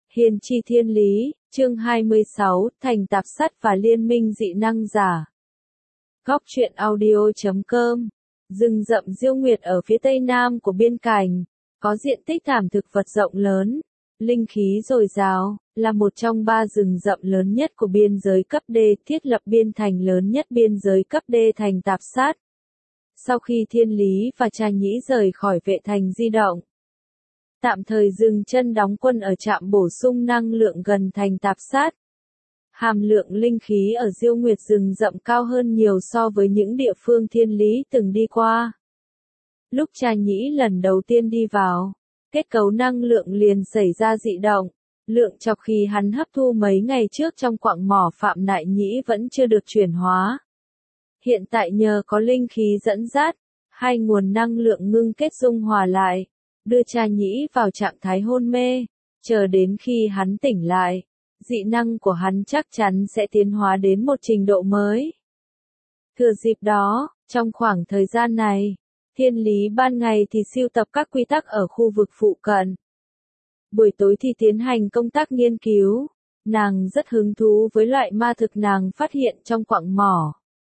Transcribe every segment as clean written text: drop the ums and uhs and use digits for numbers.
Hiền chi thiên lý, chương 26, thành tạp sắt và liên minh dị năng giả. Góc truyện audio.com. Rừng rậm Diêu Nguyệt ở phía tây nam của biên cảnh, có diện tích thảm thực vật rộng lớn, linh khí dồi dào, là một trong 3 rừng rậm lớn nhất của biên giới cấp D, thiết lập biên thành lớn nhất biên giới cấp D thành tạp sát. Sau khi Thiên Lý và Cha Nhĩ rời khỏi vệ thành di động, tạm thời dừng chân đóng quân ở trạm bổ sung năng lượng gần thành tạp sát. Hàm lượng linh khí ở Diêu Nguyệt rừng rậm cao hơn nhiều so với những địa phương Thiên Lý từng đi qua. Lúc Cha Nhĩ lần đầu tiên đi vào, kết cấu năng lượng liền xảy ra dị động. Lượng trọc khí hắn hấp thu mấy ngày trước trong quặng mỏ Phạm Nại Nhĩ vẫn chưa được chuyển hóa. Hiện tại nhờ có linh khí dẫn dắt, hai nguồn năng lượng ngưng kết dung hòa lại, đưa Cha Nhĩ vào trạng thái hôn mê, chờ đến khi hắn tỉnh lại, dị năng của hắn chắc chắn sẽ tiến hóa đến một trình độ mới. Thừa dịp đó, trong khoảng thời gian này, Thiên Lý ban ngày thì sưu tập các quy tắc ở khu vực phụ cận. Buổi tối thì tiến hành công tác nghiên cứu, nàng rất hứng thú với loại ma thực nàng phát hiện trong quặng mỏ.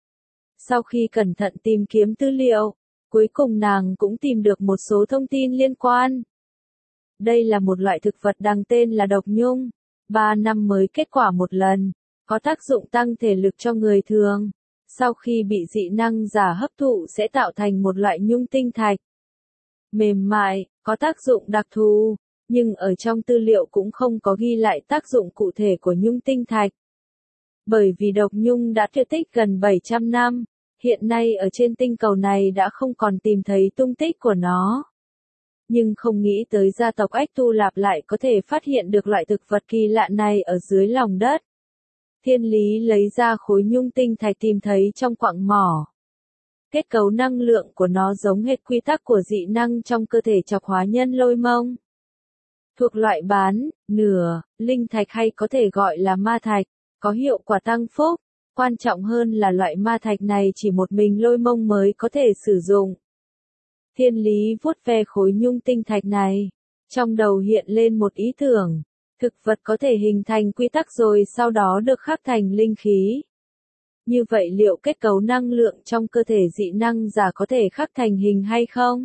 Sau khi cẩn thận tìm kiếm tư liệu, cuối cùng nàng cũng tìm được một số thông tin liên quan. Đây là một loại thực vật đằng tên là độc nhung, 3 năm mới kết quả một lần, có tác dụng tăng thể lực cho người thường. Sau khi bị dị năng giả hấp thụ sẽ tạo thành một loại nhung tinh thạch. Mềm mại, có tác dụng đặc thù, nhưng ở trong tư liệu cũng không có ghi lại tác dụng cụ thể của nhung tinh thạch. Bởi vì độc nhung đã tuyệt tích gần 700 năm. Hiện nay ở trên tinh cầu này đã không còn tìm thấy tung tích của nó. Nhưng không nghĩ tới gia tộc Ách Tu Lạp lại có thể phát hiện được loại thực vật kỳ lạ này ở dưới lòng đất. Thiên Lý lấy ra khối nhung tinh thạch tìm thấy trong quặng mỏ. Kết cấu năng lượng của nó giống hệt quy tắc của dị năng trong cơ thể Trọc Hóa Nhân Lôi Mông. Thuộc loại bán, nửa, linh thạch hay có thể gọi là ma thạch, có hiệu quả tăng phúc. Quan trọng hơn là loại ma thạch này chỉ một mình Lôi Mông mới có thể sử dụng. Thiên Lý vuốt ve khối nhung tinh thạch này, trong đầu hiện lên một ý tưởng, thực vật có thể hình thành quy tắc rồi sau đó được khắc thành linh khí. Như vậy liệu kết cấu năng lượng trong cơ thể dị năng giả có thể khắc thành hình hay không?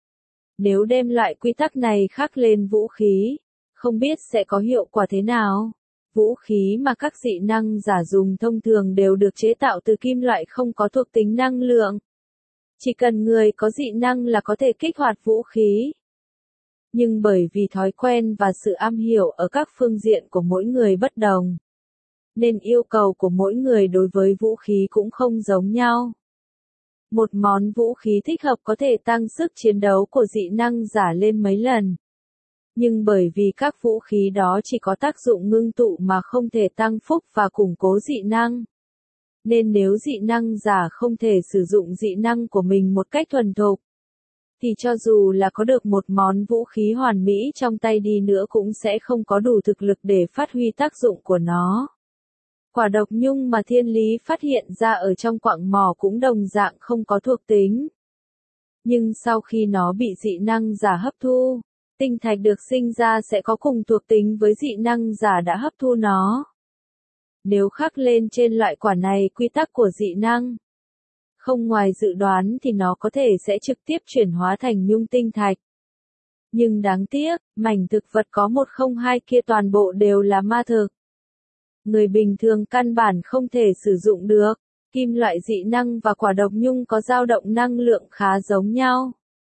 Nếu đem loại quy tắc này khắc lên vũ khí, không biết sẽ có hiệu quả thế nào? Vũ khí mà các dị năng giả dùng thông thường đều được chế tạo từ kim loại không có thuộc tính năng lượng. Chỉ cần người có dị năng là có thể kích hoạt vũ khí. Nhưng bởi vì thói quen và sự am hiểu ở các phương diện của mỗi người bất đồng, nên yêu cầu của mỗi người đối với vũ khí cũng không giống nhau. Một món vũ khí thích hợp có thể tăng sức chiến đấu của dị năng giả lên mấy lần. Nhưng bởi vì các vũ khí đó chỉ có tác dụng ngưng tụ mà không thể tăng phúc và củng cố dị năng. Nên nếu dị năng giả không thể sử dụng dị năng của mình một cách thuần thục, thì cho dù là có được một món vũ khí hoàn mỹ trong tay đi nữa cũng sẽ không có đủ thực lực để phát huy tác dụng của nó. Quả độc nhung mà Thiên Lý phát hiện ra ở trong quặng mỏ cũng đồng dạng không có thuộc tính. Nhưng sau khi nó bị dị năng giả hấp thu, tinh thạch được sinh ra sẽ có cùng thuộc tính với dị năng giả đã hấp thu nó. Nếu khắc lên trên loại quả này quy tắc của dị năng, không ngoài dự đoán thì nó có thể sẽ trực tiếp chuyển hóa thành nhung tinh thạch. Nhưng đáng tiếc, mảnh thực vật có 102 kia toàn bộ đều là ma thực. Người bình thường căn bản không thể sử dụng được. Kim loại dị năng và quả độc nhung có dao động năng lượng khá giống nhau.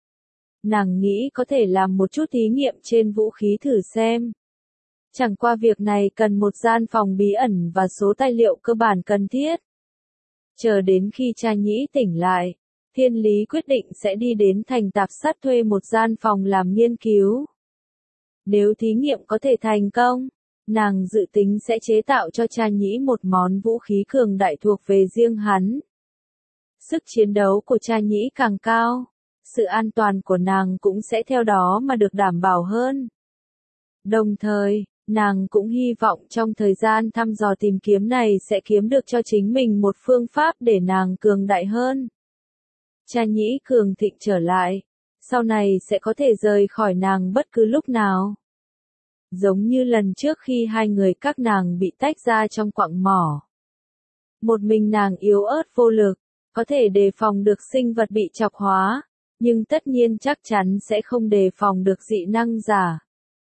Nàng nghĩ có thể làm một chút thí nghiệm trên vũ khí thử xem. Chẳng qua việc này cần một gian phòng bí ẩn và số tài liệu cơ bản cần thiết. Chờ đến khi Cha Nhĩ tỉnh lại, Thiên Lý quyết định sẽ đi đến thành tạp sát thuê một gian phòng làm nghiên cứu. Nếu thí nghiệm có thể thành công, nàng dự tính sẽ chế tạo cho Cha Nhĩ một món vũ khí cường đại thuộc về riêng hắn. Sức chiến đấu của Cha Nhĩ càng cao, sự an toàn của nàng cũng sẽ theo đó mà được đảm bảo hơn. Đồng thời, nàng cũng hy vọng trong thời gian thăm dò tìm kiếm này sẽ kiếm được cho chính mình một phương pháp để nàng cường đại hơn. Cha Nhĩ cường thịnh trở lại, sau này sẽ có thể rời khỏi nàng bất cứ lúc nào. giống như lần trước khi hai người các nàng bị tách ra trong quặng mỏ. Một mình nàng yếu ớt vô lực, có thể đề phòng được sinh vật bị chọc hóa, nhưng tất nhiên chắc chắn sẽ không đề phòng được dị năng giả.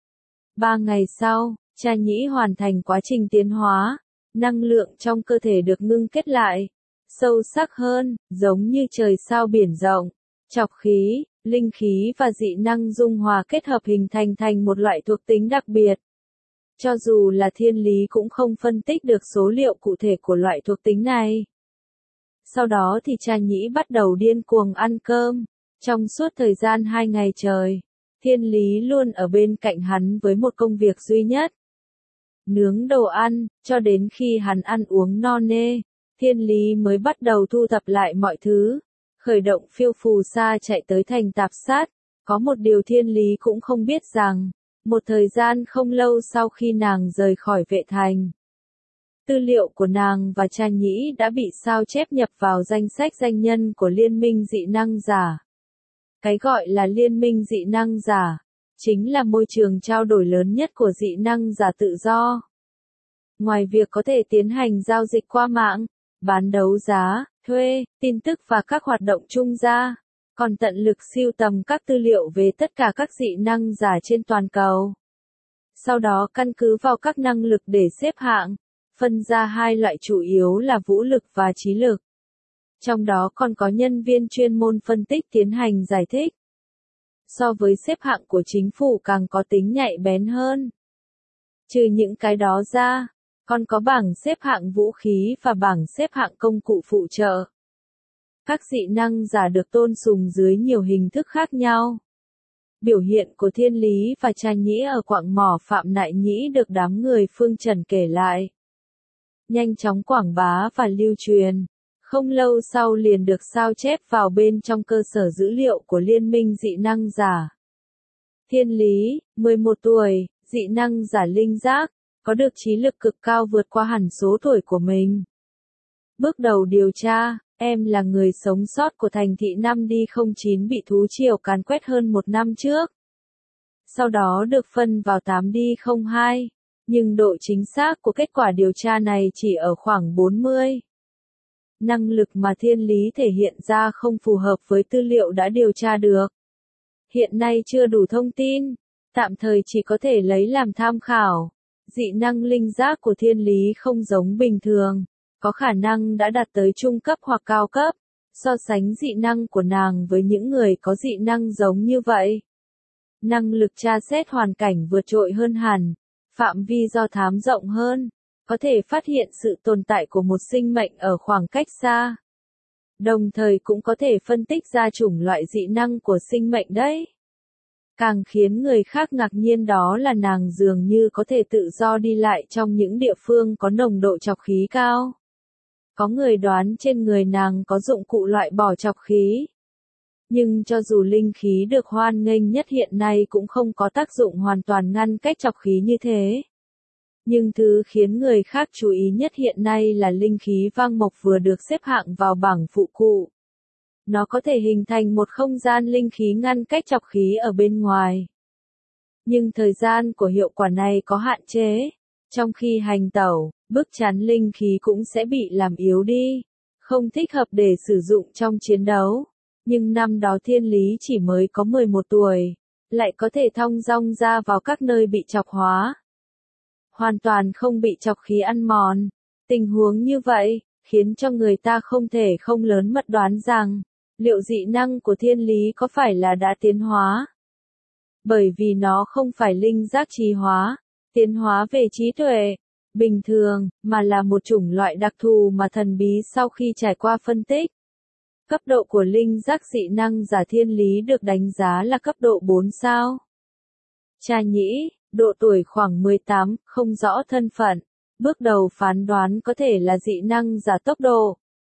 3 ngày sau, Cha Nhĩ hoàn thành quá trình tiến hóa, năng lượng trong cơ thể được ngưng kết lại, sâu sắc hơn, giống như trời sao biển rộng, chọc khí, linh khí và dị năng dung hòa kết hợp hình thành một loại thuộc tính đặc biệt. Cho dù là thiên lý cũng không phân tích được số liệu cụ thể của loại thuộc tính này. Sau đó thì Cha Nhĩ bắt đầu điên cuồng ăn cơm. Trong suốt thời gian 2 ngày trời, thiên lý luôn ở bên cạnh hắn với một công việc duy nhất. Nướng đồ ăn, cho đến khi hắn ăn uống no nê, thiên lý mới bắt đầu thu thập lại mọi thứ, khởi động phiêu phù sa chạy tới thành Tạp Sát. Có một điều thiên lý cũng không biết rằng, một thời gian không lâu sau khi nàng rời khỏi vệ thành, tư liệu của nàng và Cha Nhĩ đã bị sao chép nhập vào danh sách danh nhân của Liên minh dị năng giả. Cái gọi là Liên minh dị năng giả, chính là môi trường trao đổi lớn nhất của dị năng giả tự do. Ngoài việc có thể tiến hành giao dịch qua mạng, bán đấu giá, thuê, tin tức và các hoạt động trung gian, còn tận lực sưu tầm các tư liệu về tất cả các dị năng giả trên toàn cầu. Sau đó căn cứ vào các năng lực để xếp hạng, phân ra hai loại chủ yếu là vũ lực và trí lực. Trong đó còn có nhân viên chuyên môn phân tích tiến hành giải thích. So với xếp hạng của chính phủ càng có tính nhạy bén hơn. Trừ những cái đó ra, còn có bảng xếp hạng vũ khí và bảng xếp hạng công cụ phụ trợ. Các dị năng giả được tôn sùng dưới nhiều hình thức khác nhau. Biểu hiện của thiên lý và Cha Nhĩ ở quặng mỏ Phạm Nại Nhĩ được đám người Phương Trần kể lại. Nhanh chóng quảng bá và lưu truyền. Không lâu sau liền được sao chép vào bên trong cơ sở dữ liệu của Liên minh dị năng giả. Thiên lý, 11 tuổi, dị năng giả linh giác, có được trí lực cực cao vượt qua hẳn số tuổi của mình. Bước đầu điều tra, em là người sống sót của thành thị 5D09 bị thú triều càn quét hơn 1 năm trước. Sau đó được phân vào 8D02, nhưng độ chính xác của kết quả điều tra này chỉ ở khoảng 40. Năng lực mà thiên lý thể hiện ra không phù hợp với tư liệu đã điều tra được. Hiện nay chưa đủ thông tin, tạm thời chỉ có thể lấy làm tham khảo. Dị năng linh giác của thiên lý không giống bình thường, có khả năng đã đạt tới trung cấp hoặc cao cấp, so sánh dị năng của nàng với những người có dị năng giống như vậy. Năng lực tra xét hoàn cảnh vượt trội hơn hẳn, phạm vi do thám rộng hơn, có thể phát hiện sự tồn tại của một sinh mệnh ở khoảng cách xa. Đồng thời cũng có thể phân tích ra chủng loại dị năng của sinh mệnh đấy. Càng khiến người khác ngạc nhiên đó là nàng dường như có thể tự do đi lại trong những địa phương có nồng độ trọc khí cao. Có người đoán trên người nàng có dụng cụ loại bỏ trọc khí. Nhưng cho dù linh khí được hoan nghênh nhất hiện nay cũng không có tác dụng hoàn toàn ngăn cách trọc khí như thế. Nhưng thứ khiến người khác chú ý nhất hiện nay là linh khí vang mộc vừa được xếp hạng vào bảng phụ cụ. Nó có thể hình thành một không gian linh khí ngăn cách trọc khí ở bên ngoài. Nhưng thời gian của hiệu quả này có hạn chế. Trong khi hành tẩu, bức chắn linh khí cũng sẽ bị làm yếu đi. Không thích hợp để sử dụng trong chiến đấu. Nhưng năm đó thiên lý chỉ mới có 11 tuổi. Lại có thể thong dong ra vào các nơi bị chọc hóa. Hoàn toàn không bị trọc khí ăn mòn. Tình huống như vậy, khiến cho người ta không thể không lớn mật đoán rằng, liệu dị năng của thiên lý có phải là đã tiến hóa? Bởi vì nó không phải linh giác trì hóa, tiến hóa về trí tuệ, bình thường, mà là một chủng loại đặc thù mà thần bí sau khi trải qua phân tích. Cấp độ của linh giác dị năng giả thiên lý được đánh giá là cấp độ 4 sao. Cha Nhĩ, độ tuổi khoảng 18, không rõ thân phận, bước đầu phán đoán có thể là dị năng giả tốc độ.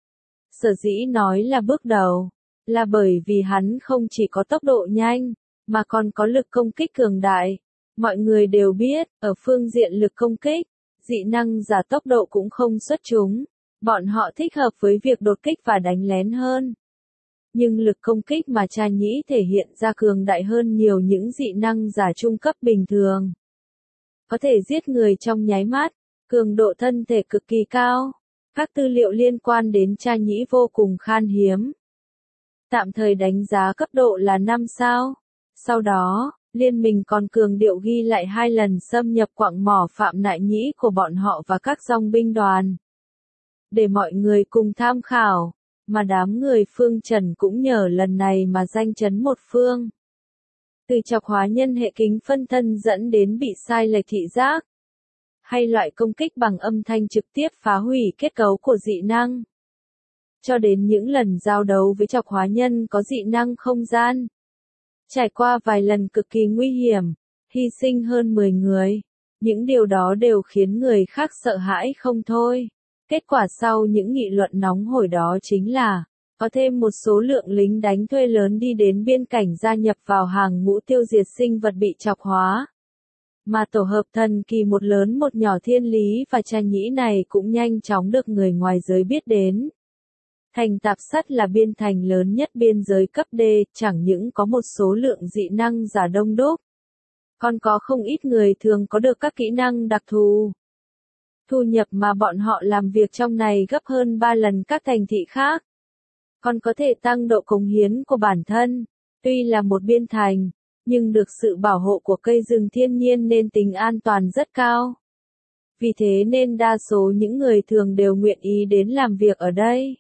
Sở dĩ nói là bước đầu, là bởi vì hắn không chỉ có tốc độ nhanh, mà còn có lực công kích cường đại. Mọi người đều biết, ở phương diện lực công kích, dị năng giả tốc độ cũng không xuất chúng. Bọn họ thích hợp với việc đột kích và đánh lén hơn. Nhưng lực công kích mà Cha Nhĩ thể hiện ra cường đại hơn nhiều những dị năng giả trung cấp bình thường. có thể giết người trong nháy mắt, cường độ thân thể cực kỳ cao. Các tư liệu liên quan đến Cha Nhĩ vô cùng khan hiếm. Tạm thời đánh giá cấp độ là 5 sao. Sau đó, liên minh còn cường điệu ghi lại 2 lần xâm nhập quặng mỏ Phạm Nại Nhĩ của bọn họ và các dòng binh đoàn. Để mọi người cùng tham khảo, mà đám người Phương Trần cũng nhờ lần này mà danh chấn một phương. Từ chọc hóa nhân hệ kính phân thân dẫn đến bị sai lệch thị giác, hay loại công kích bằng âm thanh trực tiếp phá hủy kết cấu của dị năng, cho đến những lần giao đấu với chọc hóa nhân có dị năng không gian. Trải qua vài lần cực kỳ nguy hiểm, hy sinh hơn 10 người, những điều đó đều khiến người khác sợ hãi không thôi. Kết quả sau những nghị luận nóng hổi đó chính là, có thêm một số lượng lính đánh thuê lớn đi đến biên cảnh gia nhập vào hàng ngũ tiêu diệt sinh vật bị chọc hóa. Mà tổ hợp thần kỳ một lớn một nhỏ Thiên Lý và Cha Nhĩ này cũng nhanh chóng được người ngoài giới biết đến. Thành Tạp Sắt là biên thành lớn nhất biên giới cấp D, chẳng những có một số lượng dị năng giả đông đúc, còn có không ít người thường có được các kỹ năng đặc thù. Thu nhập mà bọn họ làm việc trong này gấp hơn 3 lần các thành thị khác. Còn có thể tăng độ cống hiến của bản thân. Tuy là một biên thành, nhưng được sự bảo hộ của cây rừng thiên nhiên nên tính an toàn rất cao. Vì thế nên đa số những người thường đều nguyện ý đến làm việc ở đây.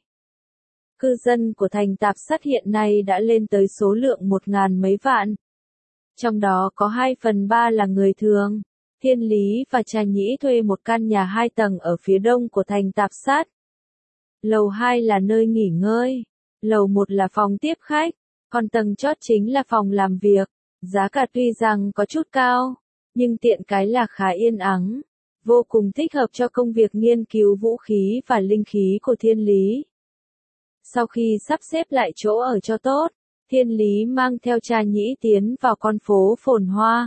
Cư dân của thành Tạp Sắt hiện nay đã lên tới số lượng 1.000 mấy vạn. Trong đó có 2/3 là người thường. Thiên Lý và Cha Nhĩ thuê một căn nhà 2 tầng ở phía đông của thành Tạp Sắt. Lầu 2 là nơi nghỉ ngơi, lầu 1 là phòng tiếp khách, còn tầng chót chính là phòng làm việc. Giá cả tuy rằng có chút cao, nhưng tiện cái là khá yên ắng, vô cùng thích hợp cho công việc nghiên cứu vũ khí và linh khí của Thiên Lý. Sau khi sắp xếp lại chỗ ở cho tốt, Thiên Lý mang theo Cha Nhĩ tiến vào con phố phồn hoa.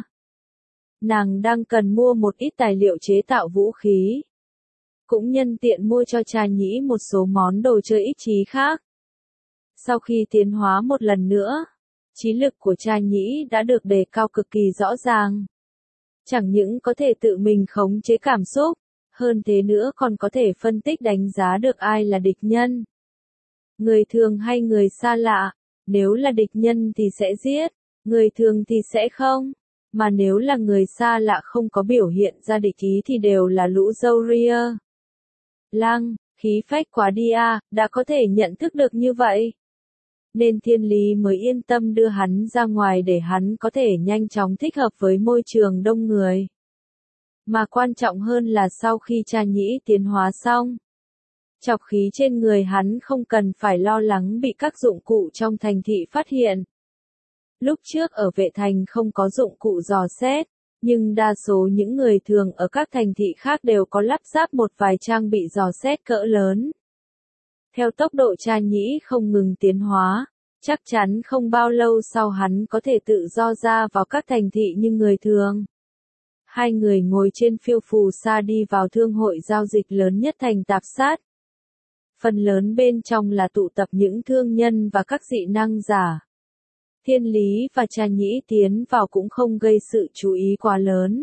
Nàng đang cần mua một ít tài liệu chế tạo vũ khí. Cũng nhân tiện mua cho Cha Nhĩ một số món đồ chơi ích trí khác. Sau khi tiến hóa một lần nữa, trí lực của Cha Nhĩ đã được đề cao cực kỳ rõ ràng. Chẳng những có thể tự mình khống chế cảm xúc, hơn thế nữa còn có thể phân tích đánh giá được ai là địch nhân. Người thường hay người xa lạ, nếu là địch nhân thì sẽ giết, người thường thì sẽ không. Mà nếu là người xa lạ không có biểu hiện ra địch ý thì đều là lũ râu ria. Lăng, khí phách quá đi à, đã có thể nhận thức được như vậy. Nên Thiên Lý mới yên tâm đưa hắn ra ngoài để hắn có thể nhanh chóng thích hợp với môi trường đông người. Mà quan trọng hơn là sau khi Cha Nhĩ tiến hóa xong, chọc khí trên người hắn không cần phải lo lắng bị các dụng cụ trong thành thị phát hiện. Lúc trước ở vệ thành không có dụng cụ dò xét, nhưng đa số những người thường ở các thành thị khác đều có lắp ráp một vài trang bị dò xét cỡ lớn. Theo tốc độ Cha Nhĩ không ngừng tiến hóa, chắc chắn không bao lâu sau hắn có thể tự do ra vào các thành thị như người thường. Hai người ngồi trên phiêu phù sa đi vào thương hội giao dịch lớn nhất thành Tạp Sát. Phần lớn bên trong là tụ tập những thương nhân và các dị năng giả. Thiên Lý và Cha Nhĩ tiến vào cũng không gây sự chú ý quá lớn.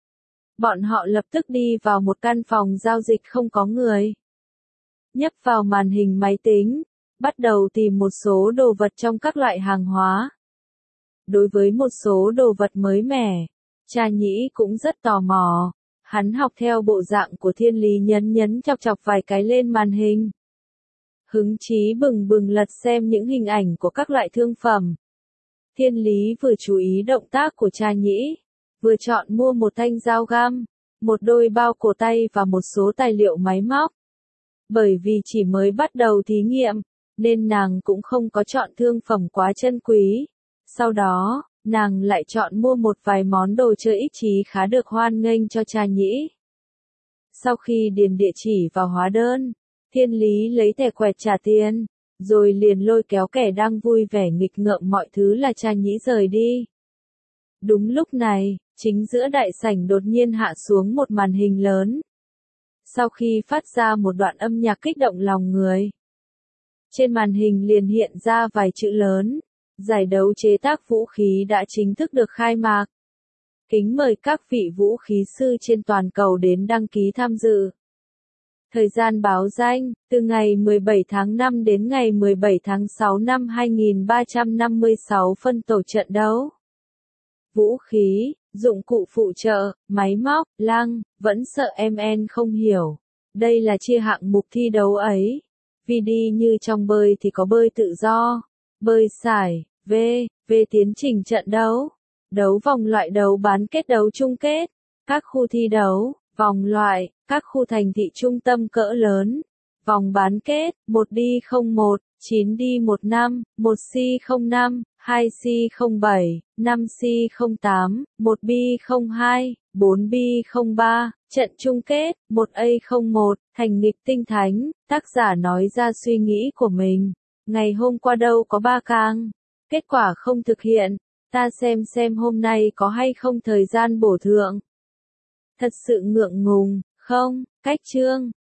Bọn họ lập tức đi vào một căn phòng giao dịch không có người. Nhấp vào màn hình máy tính, bắt đầu tìm một số đồ vật trong các loại hàng hóa. Đối với một số đồ vật mới mẻ, Cha Nhĩ cũng rất tò mò. Hắn học theo bộ dạng của Thiên Lý nhấn chọc chọc vài cái lên màn hình. Hứng chí bừng bừng lật xem những hình ảnh của các loại thương phẩm. Thiên Lý vừa chú ý động tác của Cha Nhĩ, vừa chọn mua một thanh dao găm, một đôi bao cổ tay và một số tài liệu máy móc. Bởi vì chỉ mới bắt đầu thí nghiệm, nên nàng cũng không có chọn thương phẩm quá chân quý. Sau đó, nàng lại chọn mua một vài món đồ chơi ích trí khá được hoan nghênh cho Cha Nhĩ. Sau khi điền địa chỉ vào hóa đơn, Thiên Lý lấy thẻ quẹt trả tiền, rồi liền lôi kéo kẻ đang vui vẻ nghịch ngợm mọi thứ là Cha Nhĩ rời đi. Đúng lúc này, chính giữa đại sảnh đột nhiên hạ xuống một màn hình lớn. Sau khi phát ra một đoạn âm nhạc kích động lòng người, trên màn hình liền hiện ra vài chữ lớn: giải đấu chế tác vũ khí đã chính thức được khai mạc. Kính mời các vị vũ khí sư trên toàn cầu đến đăng ký tham dự. Thời gian báo danh, từ ngày 17 tháng 5 đến ngày 17 tháng 6 năm 2356 phân tổ trận đấu. Vũ khí, dụng cụ phụ trợ, máy móc, lăng, vẫn sợ MN không hiểu. Đây là chia hạng mục thi đấu ấy. Vì đi như trong bơi thì có bơi tự do, bơi sải, về tiến trình trận đấu. Đấu vòng loại, đấu bán kết, đấu chung kết. Các khu thi đấu, vòng loại, các khu thành thị trung tâm cỡ lớn. Vòng bán kết, 1D01, 9D15, 1C05, 2C07, 5C08, 1B02, 4B03, trận chung kết, 1A01, thành nghịch tinh thánh, tác giả nói ra suy nghĩ của mình. Ngày hôm qua đâu có 3 càng, kết quả không thực hiện, ta xem hôm nay có hay không thời gian bổ thượng. Thật sự ngượng ngùng, không, cách chương.